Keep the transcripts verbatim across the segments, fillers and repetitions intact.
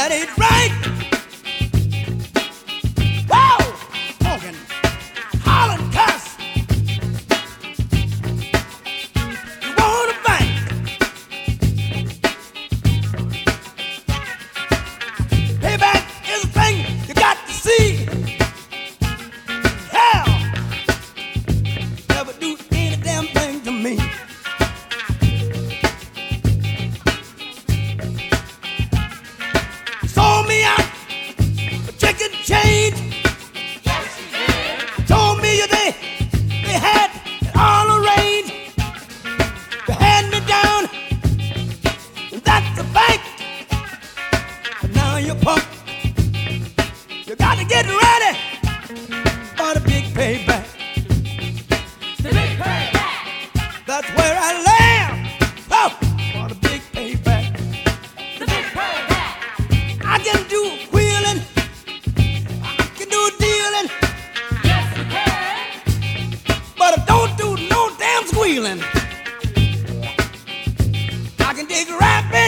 that ain't right. Whoa! Smoking, hollering, cuss. You want a bank? Payback is a thing you got to see. Hell, never do any damn thing to me. Sold me out for chicken change. Yes, you did. Told me they, they had it all arranged. They had me down, and that's a fact. But now you're punk. You got to get ready for the big payback. The big payback. That's where I land. Oh, for the big payback. The big payback. I can do wheeling. I can do dealing. Yes, you can. But I don't do no damn squealing. I can dig rapping.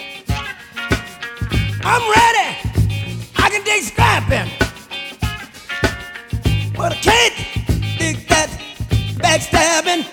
I'm ready. I can dig scrapping. But I can't dig that backstabbing.